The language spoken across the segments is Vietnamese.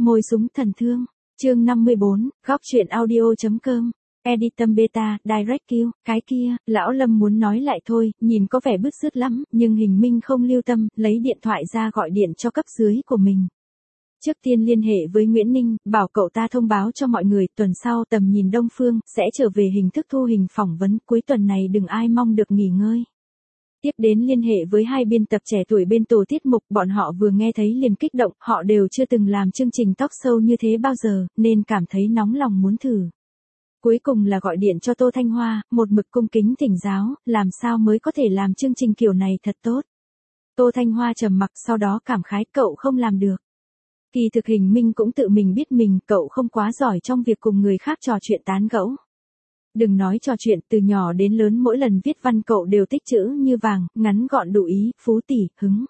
Môi súng thần thương. Chương 54, góc truyện audio.com. Editum Beta, Direct Q, cái kia, lão Lâm muốn nói lại thôi, nhìn có vẻ bứt rứt lắm, nhưng Hình Minh không lưu tâm, lấy điện thoại ra gọi điện cho cấp dưới của mình. Trước tiên liên hệ với Nguyễn Ninh, bảo cậu ta thông báo cho mọi người, tuần sau Tầm Nhìn Đông Phương sẽ trở về hình thức thu hình phỏng vấn, cuối tuần này đừng ai mong được nghỉ ngơi. Tiếp đến liên hệ với hai biên tập trẻ tuổi bên tổ tiết mục, bọn họ vừa nghe thấy liền kích động, họ đều chưa từng làm chương trình talk show như thế bao giờ, nên cảm thấy nóng lòng muốn thử. Cuối cùng là gọi điện cho Tô Thanh Hoa, một mực cung kính thỉnh giáo, làm sao mới có thể làm chương trình kiểu này thật tốt. Tô Thanh Hoa trầm mặc, sau đó cảm khái cậu không làm được. Kỳ thực Hình Minh cũng tự mình biết mình, cậu không quá giỏi trong việc cùng người khác trò chuyện tán gẫu. Đừng nói trò chuyện, từ nhỏ đến lớn mỗi lần viết văn cậu đều tích chữ như vàng, ngắn gọn đủ ý, phú tỷ, hứng.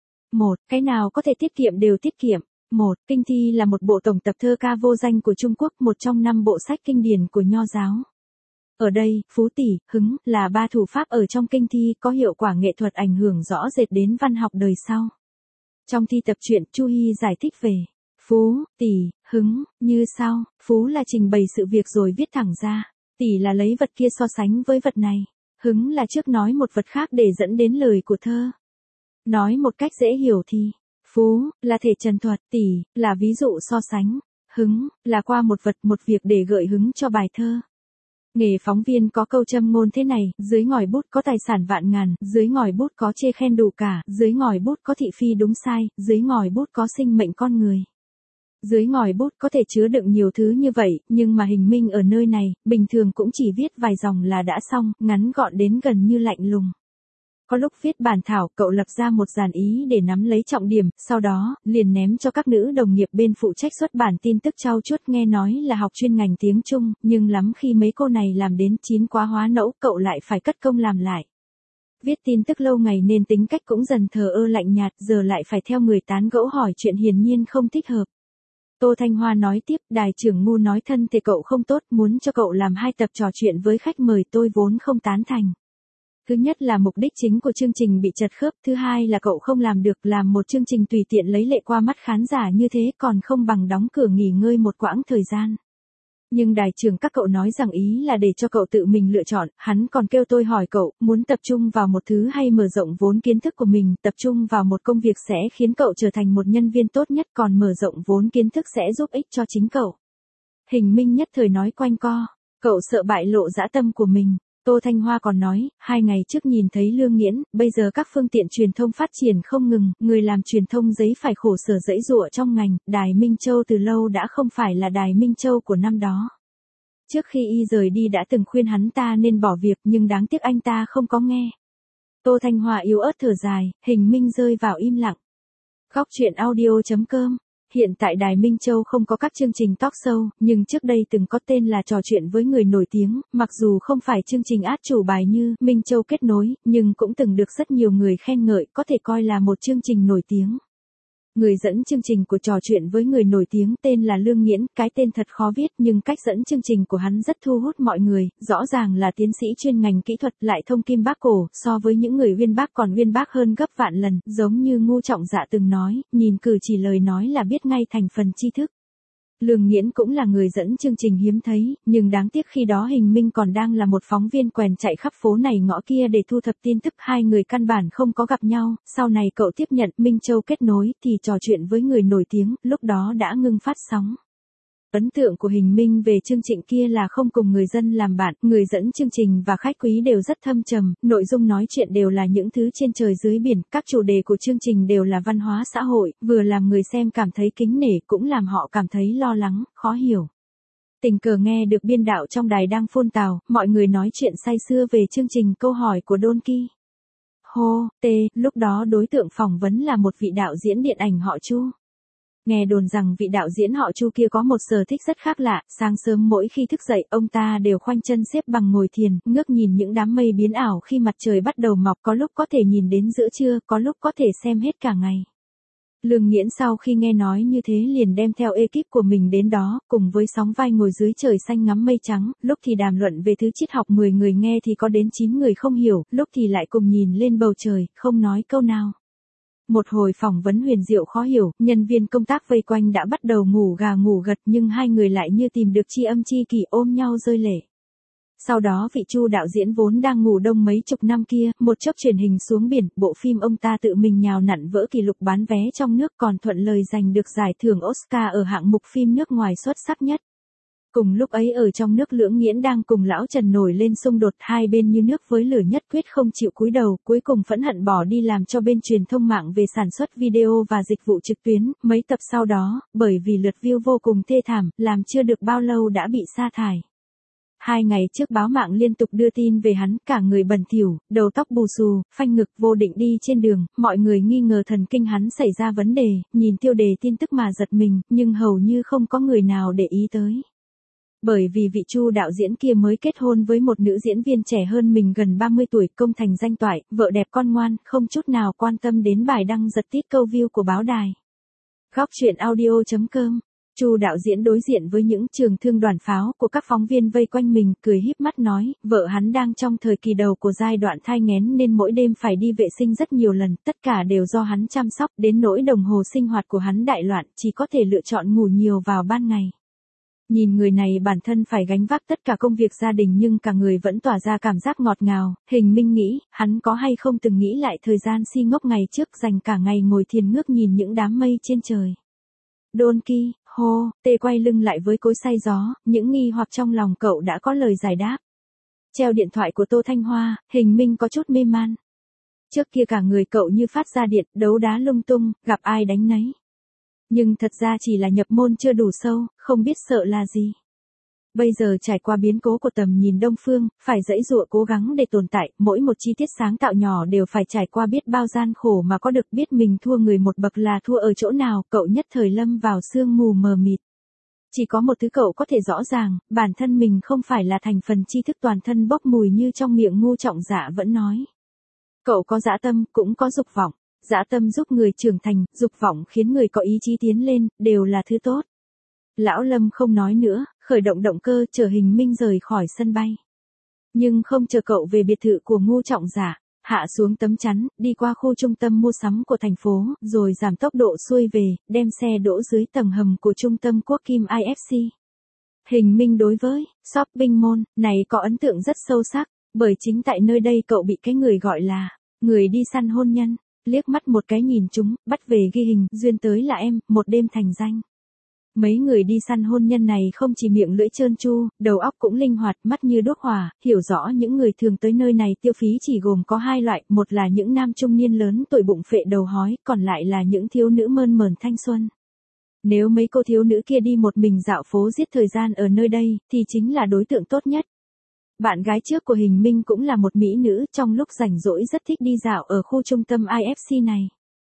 Cái nào có thể tiết kiệm đều tiết kiệm. Kinh thi là một bộ tổng tập thơ ca vô danh của Trung Quốc, một trong 5 bộ sách kinh điển của Nho giáo. Ở đây, phú tỷ, hứng, là 3 thủ pháp ở trong kinh thi có hiệu quả nghệ thuật ảnh hưởng rõ rệt đến văn học đời sau. Trong thi tập truyện, Chu Hy giải thích về phú, tỷ, hứng, như sau, phú là trình bày sự việc rồi viết thẳng ra, tỷ là lấy vật kia so sánh với vật này, hứng là trước nói một vật khác để dẫn đến lời của thơ. Nói một cách dễ hiểu thì, phú là thể trần thuật, tỷ là ví dụ so sánh, hứng là qua một vật một việc để gợi hứng cho bài thơ. Nghề phóng viên có câu châm ngôn thế này, dưới ngòi bút có tài sản vạn ngàn, dưới ngòi bút có chê khen đủ cả, dưới ngòi bút có thị phi đúng sai, dưới ngòi bút có sinh mệnh con người. Dưới ngòi bút có thể chứa đựng nhiều thứ như vậy, nhưng mà Hình Minh ở nơi này, bình thường cũng chỉ viết vài dòng là đã xong, ngắn gọn đến gần như lạnh lùng. Có lúc viết bản thảo, cậu lập ra một dàn ý để nắm lấy trọng điểm, sau đó, liền ném cho các nữ đồng nghiệp bên phụ trách xuất bản tin tức trau chuốt, nghe nói là học chuyên ngành tiếng Trung, nhưng lắm khi mấy cô này làm đến chín quá hóa nẫu, cậu lại phải cất công làm lại. Viết tin tức lâu ngày nên tính cách cũng dần thờ ơ lạnh nhạt, giờ lại phải theo người tán gẫu hỏi chuyện hiển nhiên không thích hợp. Tô Thanh Hoa nói tiếp, đài trưởng ngu nói thân thể cậu không tốt, muốn cho cậu làm 2 tập trò chuyện với khách mời, tôi vốn không tán thành. Thứ nhất là mục đích chính của chương trình bị chật khớp, thứ hai là cậu không làm được, làm một chương trình tùy tiện lấy lệ qua mắt khán giả như thế còn không bằng đóng cửa nghỉ ngơi một quãng thời gian. Nhưng đài trưởng các cậu nói rằng ý là để cho cậu tự mình lựa chọn, hắn còn kêu tôi hỏi cậu, muốn tập trung vào một thứ hay mở rộng vốn kiến thức của mình, tập trung vào một công việc sẽ khiến cậu trở thành một nhân viên tốt nhất, còn mở rộng vốn kiến thức sẽ giúp ích cho chính cậu. Hình Minh nhất thời nói quanh co, cậu sợ bại lộ dã tâm của mình. Tô Thanh Hoa còn nói, 2 ngày trước nhìn thấy Lương Nghiễn, bây giờ các phương tiện truyền thông phát triển không ngừng, người làm truyền thông giấy phải khổ sở giãy giụa trong ngành, Đài Minh Châu từ lâu đã không phải là Đài Minh Châu của năm đó. Trước khi y rời đi đã từng khuyên hắn ta nên bỏ việc, nhưng đáng tiếc anh ta không có nghe. Tô Thanh Hoa yếu ớt thở dài, Hình Minh rơi vào im lặng. Góc truyện audio.com. Hiện tại Đài Minh Châu không có các chương trình talk show, nhưng trước đây từng có tên là trò chuyện với người nổi tiếng, mặc dù không phải chương trình át chủ bài như Minh Châu kết nối, nhưng cũng từng được rất nhiều người khen ngợi, có thể coi là một chương trình nổi tiếng. Người dẫn chương trình của trò chuyện với người nổi tiếng tên là Lương Nghiễn, cái tên thật khó viết nhưng cách dẫn chương trình của hắn rất thu hút mọi người, rõ ràng là tiến sĩ chuyên ngành kỹ thuật lại thông kim bác cổ, so với những người uyên bác còn uyên bác hơn gấp vạn lần, giống như Ngu Trọng Dạ từng nói, nhìn cử chỉ lời nói là biết ngay thành phần tri thức. Lương Nghiễn cũng là người dẫn chương trình hiếm thấy, nhưng đáng tiếc khi đó Hình Minh còn đang là một phóng viên quèn chạy khắp phố này ngõ kia để thu thập tin tức, hai người căn bản không có gặp nhau, sau này cậu tiếp nhận Minh Châu kết nối thì trò chuyện với người nổi tiếng, lúc đó đã ngưng phát sóng. Ấn tượng của Hình Minh về chương trình kia là không cùng người dân làm bạn, người dẫn chương trình và khách quý đều rất thâm trầm, nội dung nói chuyện đều là những thứ trên trời dưới biển, các chủ đề của chương trình đều là văn hóa xã hội, vừa làm người xem cảm thấy kính nể cũng làm họ cảm thấy lo lắng, khó hiểu. Tình cờ nghe được biên đạo trong đài đang phun tào, mọi người nói chuyện say sưa về chương trình câu hỏi của Đôn Ki. Lúc đó đối tượng phỏng vấn là một vị đạo diễn điện ảnh họ Chu. Nghe đồn rằng vị đạo diễn họ Chu kia có một sở thích rất khác lạ, sáng sớm mỗi khi thức dậy, ông ta đều khoanh chân xếp bằng ngồi thiền, ngước nhìn những đám mây biến ảo khi mặt trời bắt đầu mọc, có lúc có thể nhìn đến giữa trưa, có lúc có thể xem hết cả ngày. Lương Nghiễn sau khi nghe nói như thế liền đem theo ekip của mình đến đó, cùng với sóng vai ngồi dưới trời xanh ngắm mây trắng, lúc thì đàm luận về thứ triết học 10 người nghe thì có đến 9 người không hiểu, lúc thì lại cùng nhìn lên bầu trời, không nói câu nào. Một hồi phỏng vấn huyền diệu khó hiểu, nhân viên công tác vây quanh đã bắt đầu ngủ gà ngủ gật nhưng hai người lại như tìm được tri âm tri kỷ ôm nhau rơi lệ. Sau đó vị Chu đạo diễn vốn đang ngủ đông mấy chục năm kia, một chốc truyền hình xuống biển, bộ phim ông ta tự mình nhào nặn vỡ kỷ lục bán vé trong nước còn thuận lời giành được giải thưởng Oscar ở hạng mục phim nước ngoài xuất sắc nhất. Cùng lúc ấy ở trong nước Lưỡng Nghiễn đang cùng lão Trần nổi lên xung đột, hai bên như nước với lửa nhất quyết không chịu cúi đầu, cuối cùng phẫn hận bỏ đi làm cho bên truyền thông mạng về sản xuất video và dịch vụ trực tuyến, mấy tập sau đó, bởi vì lượt view vô cùng thê thảm, làm chưa được bao lâu đã bị sa thải. 2 ngày trước báo mạng liên tục đưa tin về hắn, cả người bẩn thỉu, đầu tóc bù xù, phanh ngực vô định đi trên đường, mọi người nghi ngờ thần kinh hắn xảy ra vấn đề, nhìn tiêu đề tin tức mà giật mình, nhưng hầu như không có người nào để ý tới. Bởi vì vị Chu đạo diễn kia mới kết hôn với một nữ diễn viên trẻ hơn mình gần 30 tuổi, công thành danh toại, vợ đẹp con ngoan, không chút nào quan tâm đến bài đăng giật tít câu view của báo đài. Góc truyện audio.com. Chu đạo diễn đối diện với những trường thương đoàn pháo của các phóng viên vây quanh mình, cười híp mắt nói, vợ hắn đang trong thời kỳ đầu của giai đoạn thai nghén nên mỗi đêm phải đi vệ sinh rất nhiều lần, tất cả đều do hắn chăm sóc, đến nỗi đồng hồ sinh hoạt của hắn đại loạn, chỉ có thể lựa chọn ngủ nhiều vào ban ngày. Nhìn người này bản thân phải gánh vác tất cả công việc gia đình nhưng cả người vẫn tỏa ra cảm giác ngọt ngào, Hình Minh nghĩ, hắn có hay không từng nghĩ lại thời gian si ngốc ngày trước dành cả ngày ngồi thiền ngước nhìn những đám mây trên trời. Đôn ki, hô, tê quay lưng lại với cối xay gió, những nghi hoặc trong lòng cậu đã có lời giải đáp. Treo điện thoại của Tô Thanh Hoa, Hình Minh có chút mê man. Trước kia cả người cậu như phát ra điện, đấu đá lung tung, gặp ai đánh nấy. Nhưng thật ra chỉ là nhập môn chưa đủ sâu, không biết sợ là gì. Bây giờ trải qua biến cố của tầm nhìn đông phương, phải giãy giụa cố gắng để tồn tại, mỗi một chi tiết sáng tạo nhỏ đều phải trải qua biết bao gian khổ mà có được, biết mình thua người một bậc là thua ở chỗ nào, cậu nhất thời lâm vào sương mù mờ mịt. Chỉ có một thứ cậu có thể rõ ràng, bản thân mình không phải là thành phần tri thức toàn thân bốc mùi như trong miệng Ngu Trọng Dạ vẫn nói. Cậu có dã tâm, cũng có dục vọng. Dã tâm giúp người trưởng thành, dục vọng khiến người có ý chí tiến lên, đều là thứ tốt. Lão Lâm không nói nữa, khởi động động cơ chở Hình Minh rời khỏi sân bay. Nhưng không chờ cậu về biệt thự của Ngu Trọng Dạ, hạ xuống tấm chắn, đi qua khu trung tâm mua sắm của thành phố, rồi giảm tốc độ xuôi về, đem xe đỗ dưới tầng hầm của trung tâm Quốc Kim IFC. Hình Minh đối với shopping mall này có ấn tượng rất sâu sắc, bởi chính tại nơi đây cậu bị cái người gọi là người đi săn hôn nhân. Liếc mắt một cái nhìn chúng, bắt về ghi hình, duyên tới là em, một đêm thành danh. Mấy người đi săn hôn nhân này không chỉ miệng lưỡi trơn tru, đầu óc cũng linh hoạt, mắt như đuốc hỏa, hiểu rõ những người thường tới nơi này tiêu phí chỉ gồm có 2 loại, một là những nam trung niên lớn tuổi bụng phệ đầu hói, còn lại là những thiếu nữ mơn mởn thanh xuân. Nếu mấy cô thiếu nữ kia đi một mình dạo phố giết thời gian ở nơi đây, thì chính là đối tượng tốt nhất. Bạn gái trước của Hình Minh cũng là một mỹ nữ, trong lúc rảnh rỗi rất thích đi dạo ở khu trung tâm IFC này.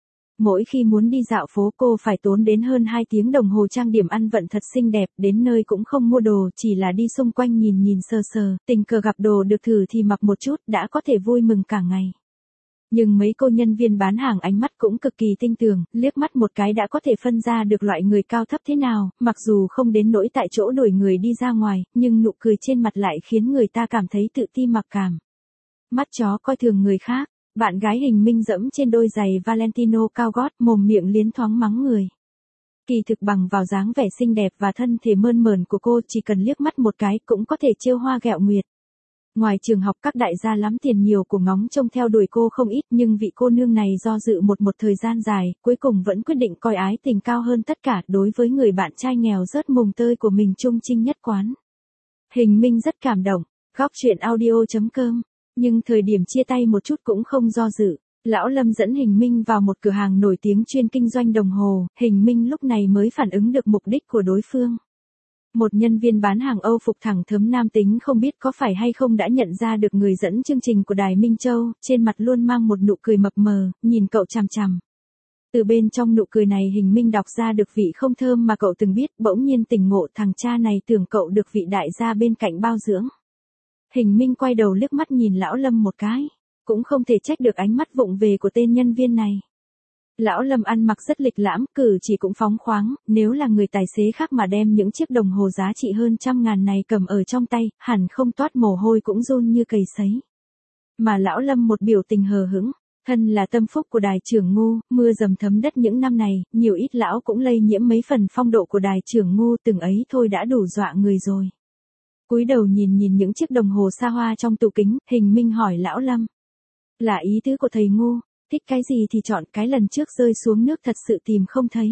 Mỗi khi muốn đi dạo phố cô phải tốn đến hơn 2 tiếng đồng hồ trang điểm ăn vận thật xinh đẹp, đến nơi cũng không mua đồ, chỉ là đi xung quanh nhìn nhìn sờ sờ, tình cờ gặp đồ được thử thì mặc một chút đã có thể vui mừng cả ngày. Nhưng mấy cô nhân viên bán hàng ánh mắt cũng cực kỳ tinh tường, liếc mắt một cái đã có thể phân ra được loại người cao thấp thế nào, mặc dù không đến nỗi tại chỗ đuổi người đi ra ngoài, nhưng nụ cười trên mặt lại khiến người ta cảm thấy tự ti mặc cảm. Mắt chó coi thường người khác, bạn gái Hình Minh dẫm trên đôi giày Valentino cao gót, mồm miệng liến thoáng mắng người. Kỳ thực bằng vào dáng vẻ xinh đẹp và thân thể mơn mởn của cô chỉ cần liếc mắt một cái cũng có thể trêu hoa ghẹo nguyệt. Ngoài trường học các đại gia lắm tiền nhiều của ngóng trông theo đuổi cô không ít, nhưng vị cô nương này do dự một thời gian dài, cuối cùng vẫn quyết định coi ái tình cao hơn tất cả, đối với người bạn trai nghèo rớt mùng tơi của mình trung trinh nhất quán. Hình Minh rất cảm động, góc truyện audio.com, nhưng thời điểm chia tay một chút cũng không do dự. Lão Lâm dẫn Hình Minh vào một cửa hàng nổi tiếng chuyên kinh doanh đồng hồ, Hình Minh lúc này mới phản ứng được mục đích của đối phương. Một nhân viên bán hàng Âu phục thẳng thớm nam tính không biết có phải hay không đã nhận ra được người dẫn chương trình của Đài Minh Châu, trên mặt luôn mang một nụ cười mập mờ, nhìn cậu chằm chằm. Từ bên trong nụ cười này Hình Minh đọc ra được vị không thơm mà cậu từng biết, bỗng nhiên tỉnh ngộ thằng cha này tưởng cậu được vị đại gia bên cạnh bao dưỡng. Hình Minh quay đầu liếc mắt nhìn Lão Lâm một cái, cũng không thể trách được ánh mắt vụng về của tên nhân viên này. Lão Lâm ăn mặc rất lịch lãm, cử chỉ cũng phóng khoáng, nếu là người tài xế khác mà đem những chiếc đồng hồ giá trị hơn 100.000 này cầm ở trong tay, hẳn không toát mồ hôi cũng run như cầy sấy. Mà Lão Lâm một biểu tình hờ hững, Thân là tâm phúc của đài trưởng Ngô, mưa dầm thấm đất những năm này, nhiều ít lão cũng lây nhiễm mấy phần phong độ của đài trưởng Ngô, từng ấy thôi đã đủ dọa người rồi. Cúi đầu nhìn những chiếc đồng hồ xa hoa trong tủ kính, Hình Minh hỏi lão Lâm. Là ý tứ của thầy Ngô, thích cái gì thì chọn, cái lần trước rơi xuống nước thật sự tìm không thấy.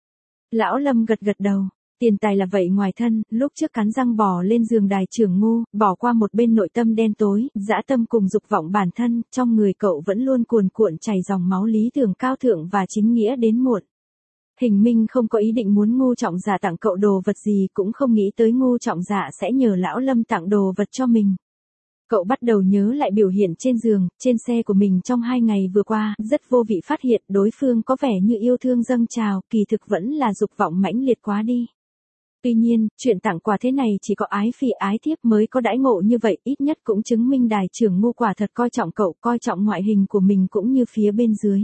Lão Lâm gật gật đầu. Tiền tài là vậy ngoài thân, lúc trước cắn răng bỏ lên giường đài trưởng Ngô, bỏ qua một bên nội tâm đen tối, dã tâm cùng dục vọng bản thân, trong người cậu vẫn luôn cuồn cuộn chảy dòng máu lý tưởng cao thượng và chính nghĩa đến muộn. Hình Minh không có ý định muốn Ngô Trọng Dạ tặng cậu đồ vật gì, cũng không nghĩ tới Ngô Trọng Dạ sẽ nhờ lão Lâm tặng đồ vật cho mình. Cậu bắt đầu nhớ lại biểu hiện trên giường, trên xe của mình trong 2 ngày vừa qua, rất vô vị phát hiện đối phương có vẻ như yêu thương dâng trào, kỳ thực vẫn là dục vọng mãnh liệt quá đi. Tuy nhiên, chuyện tặng quà thế này chỉ có ái phi ái thiếp mới có đãi ngộ như vậy, ít nhất cũng chứng minh đài trưởng Ngô quả thật coi trọng cậu, coi trọng ngoại hình của mình cũng như phía bên dưới.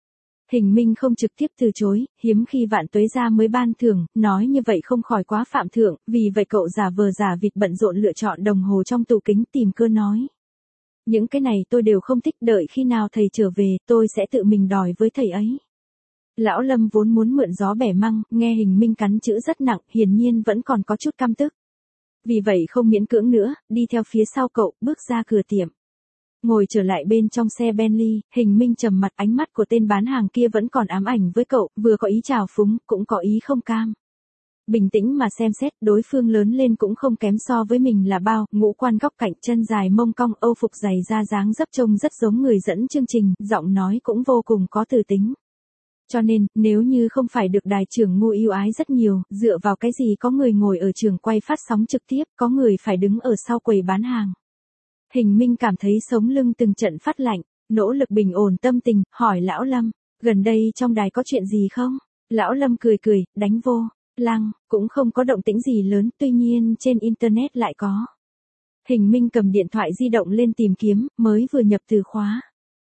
Hình Minh không trực tiếp từ chối, hiếm khi Vạn Tuế gia mới ban thưởng, nói như vậy không khỏi quá phạm thượng, vì vậy cậu giả vờ giả vịt bận rộn lựa chọn đồng hồ trong tủ kính tìm cơ nói. Những cái này tôi đều không thích, đợi khi nào thầy trở về, tôi sẽ tự mình đòi với thầy ấy. Lão Lâm vốn muốn mượn gió bẻ măng, nghe Hình Minh cắn chữ rất nặng, hiển nhiên vẫn còn có chút căm tức. Vì vậy không miễn cưỡng nữa, đi theo phía sau cậu, bước ra cửa tiệm. Ngồi trở lại bên trong xe Bentley, Hình Minh trầm mặt, ánh mắt của tên bán hàng kia vẫn còn ám ảnh với cậu, vừa có ý trào phúng, cũng có ý không cam. Bình tĩnh mà xem xét, đối phương lớn lên cũng không kém so với mình là bao, ngũ quan góc cạnh, chân dài mông cong, âu phục dày da dáng dấp trông rất giống người dẫn chương trình, giọng nói cũng vô cùng có từ tính. Cho nên, nếu như không phải được đài trưởng Ngô yêu ái rất nhiều, dựa vào cái gì có người ngồi ở trường quay phát sóng trực tiếp, có người phải đứng ở sau quầy bán hàng. Hình Minh cảm thấy sống lưng từng trận phát lạnh, nỗ lực bình ổn tâm tình, hỏi lão Lâm, gần đây trong đài có chuyện gì không? Lão Lâm cười cười, đánh vô, lăng, cũng không có động tĩnh gì lớn, tuy nhiên trên internet lại có. Hình Minh cầm điện thoại di động lên tìm kiếm, mới vừa nhập từ khóa.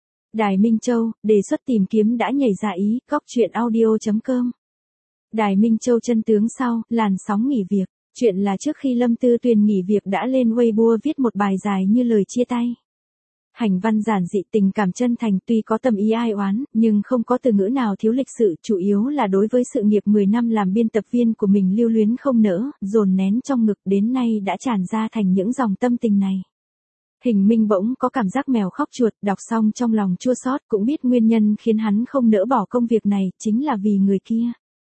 Đài Minh Châu, đề xuất tìm kiếm đã nhảy ra ý, góc chuyện audio.com. Đài Minh Châu chân tướng sau, làn sóng nghỉ việc. Chuyện là trước khi Lâm Tư Tuyền nghỉ việc đã lên Weibo viết một bài dài như lời chia tay. Hành văn giản dị, tình cảm chân thành, tuy có tâm ý ai oán, nhưng không có từ ngữ nào thiếu lịch sự, chủ yếu là đối với sự nghiệp 10 năm làm biên tập viên của mình lưu luyến không nỡ, dồn nén trong ngực đến nay đã tràn ra thành những dòng tâm tình này. Hình Minh bỗng có cảm giác mèo khóc chuột, đọc xong trong lòng chua xót, cũng biết nguyên nhân khiến hắn không nỡ bỏ công việc này, chính là vì người kia.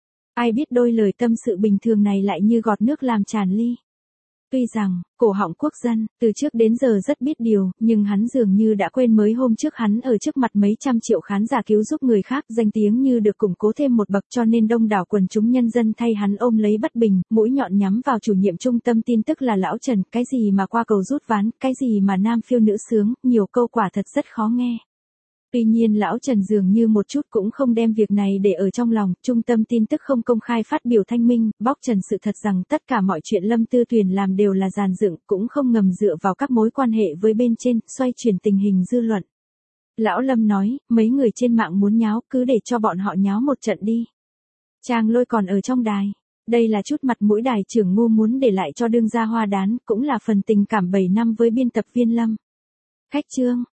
Ai biết đôi lời tâm sự bình thường này lại như gọt nước làm tràn ly. Tuy rằng, cổ họng quốc dân, từ trước đến giờ rất biết điều, nhưng hắn dường như đã quên mới hôm trước hắn ở trước mặt mấy trăm triệu khán giả cứu giúp người khác, danh tiếng như được củng cố thêm một bậc, cho nên đông đảo quần chúng nhân dân thay hắn ôm lấy bất bình, mũi nhọn nhắm vào chủ nhiệm trung tâm tin tức là lão Trần, cái gì mà qua cầu rút ván, cái gì mà nam phiêu nữ sướng, nhiều câu quả thật rất khó nghe. Tuy nhiên lão Trần dường như một chút cũng không đem việc này để ở trong lòng, trung tâm tin tức không công khai phát biểu thanh minh, bóc trần sự thật rằng tất cả mọi chuyện Lâm Tư Tuyền làm đều là dàn dựng, cũng không ngầm dựa vào các mối quan hệ với bên trên, xoay chuyển tình hình dư luận. Lão Lâm nói, mấy người trên mạng muốn nháo, cứ để cho bọn họ nháo một trận đi. Trang Lôi còn ở trong đài. Đây là chút mặt mũi đài trưởng Ngô muốn để lại cho đương gia Hoa Đán, cũng là phần tình cảm 7 năm với biên tập viên Lâm. Khách trương,